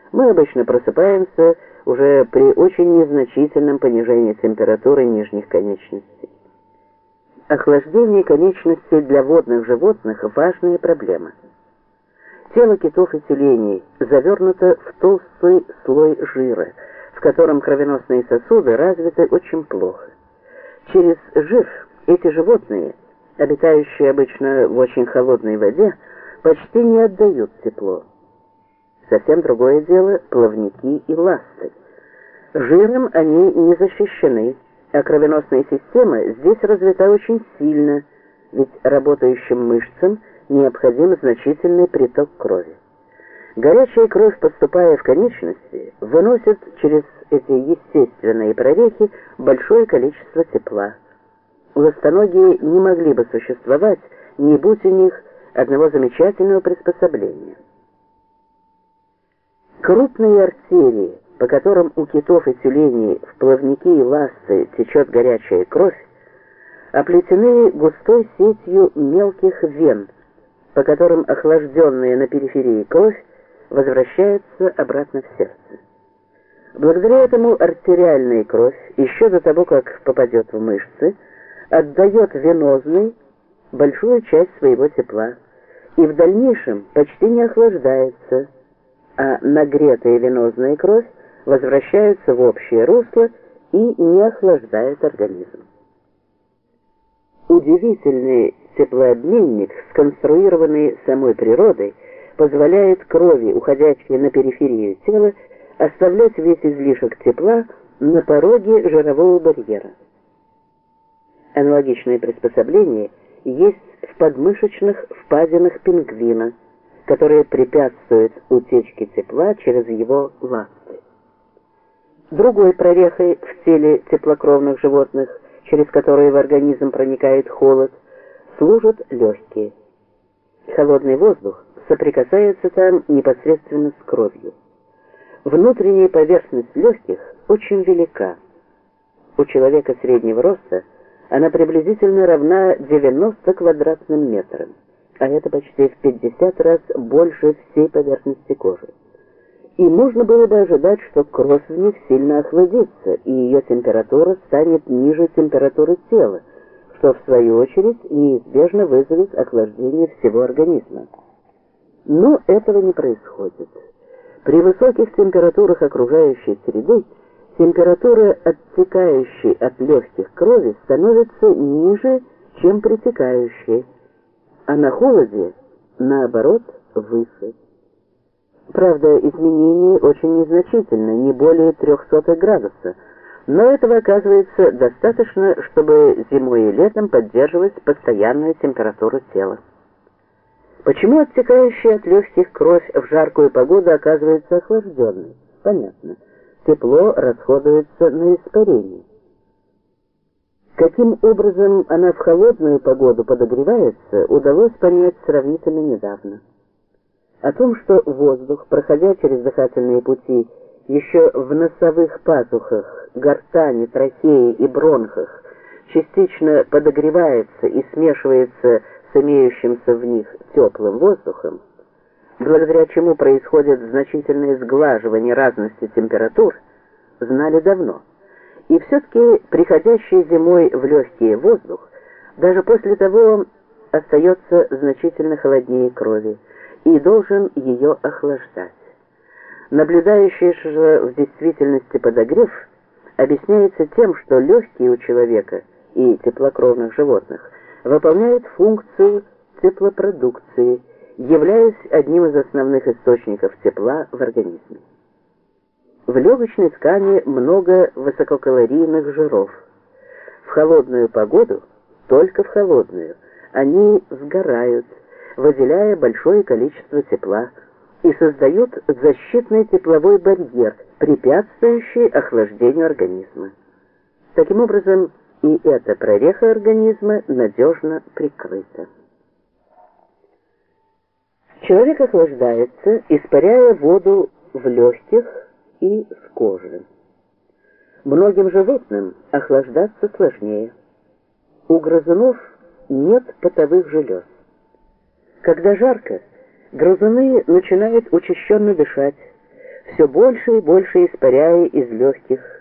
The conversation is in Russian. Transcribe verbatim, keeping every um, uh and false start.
Мы обычно просыпаемся уже при очень незначительном понижении температуры нижних конечностей. Охлаждение конечностей для водных животных – важная проблема. Тело китов и тюленей завернуто в толстый слой жира, в котором кровеносные сосуды развиты очень плохо. Через жир эти животные, обитающие обычно в очень холодной воде, почти не отдают тепло. Совсем другое дело плавники и ласты. Жиром они не защищены, а кровеносная система здесь развита очень сильно, ведь работающим мышцам необходим значительный приток крови. Горячая кровь, поступая в конечности, выносит через эти естественные прорехи большое количество тепла. Ластоногие не могли бы существовать, не будь у них одного замечательного приспособления. Крупные артерии, по которым у китов и тюленей в плавники и ласты течет горячая кровь, оплетены густой сетью мелких вен, по которым охлажденная на периферии кровь возвращается обратно в сердце. Благодаря этому артериальная кровь, еще до того, как попадет в мышцы, отдает венозной большую часть своего тепла и в дальнейшем почти не охлаждается, а нагретая венозная кровь возвращается в общее русло и не охлаждает организм. Удивительный теплообменник, сконструированный самой природой, позволяет крови, уходящей на периферию тела, оставлять весь излишек тепла на пороге жирового барьера. Аналогичное приспособление есть в подмышечных впадинах пингвина, которые препятствуют утечке тепла через его ласты. Другой прорехой в теле теплокровных животных, через которые в организм проникает холод, служат легкие. Холодный воздух соприкасается там непосредственно с кровью. Внутренняя поверхность легких очень велика. У человека среднего роста она приблизительно равна девяноста квадратным метрам, а это почти в пятьдесят раз больше всей поверхности кожи. И можно было бы ожидать, что кровь в них сильно охладится, и ее температура станет ниже температуры тела, что в свою очередь неизбежно вызовет охлаждение всего организма. Но этого не происходит. При высоких температурах окружающей среды температура оттекающей от легких крови становится ниже, чем притекающей, а на холоде, наоборот, выше. Правда, изменение очень незначительно, не более трёхсот градусов, но этого оказывается достаточно, чтобы зимой и летом поддерживать постоянную температуру тела. Почему оттекающая от легких кровь в жаркую погоду оказывается охлажденной? Понятно. Тепло расходуется на испарение. Каким образом она в холодную погоду подогревается, удалось понять сравнительно недавно. О том, что воздух, проходя через дыхательные пути, еще в носовых пазухах, гортани, трахеи и бронхах, частично подогревается и смешивается с имеющимся в них теплым воздухом, благодаря чему происходит значительное сглаживание разности температур, знали давно. И все-таки приходящий зимой в легкий воздух, даже после того, остается значительно холоднее крови и должен ее охлаждать. Наблюдающий же в действительности подогрев объясняется тем, что легкие у человека и теплокровных животных выполняют функцию теплопродукции, являясь одним из основных источников тепла в организме. В легочной ткани много высококалорийных жиров. В холодную погоду, только в холодную, они сгорают, выделяя большое количество тепла, и создают защитный тепловой барьер, препятствующий охлаждению организма. Таким образом, и эта прореха организма надежно прикрыта. Человек охлаждается, испаряя воду в легких и с кожи. Многим животным охлаждаться сложнее. У грызунов нет потовых желез. Когда жарко, грызуны начинают учащенно дышать, все больше и больше испаряя из легких